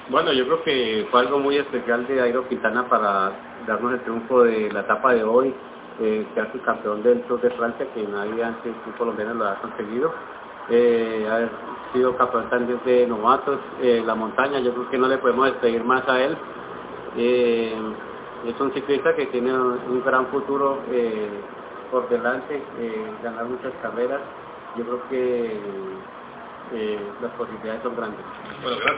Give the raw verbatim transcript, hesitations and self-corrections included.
Bueno, yo creo que fue algo muy especial de Dairo Quintana para darnos el triunfo de la etapa de hoy, eh, quedar su campeón del Tour de Francia, que nadie antes un colombiano lo ha conseguido. Eh, haber sido campeón también de novatos, eh, la montaña, yo creo que no le podemos despedir más a él. Eh, es un ciclista que tiene un gran futuro eh, por delante, eh, ganar muchas carreras. Yo creo que eh, las posibilidades son grandes. Bueno, gracias.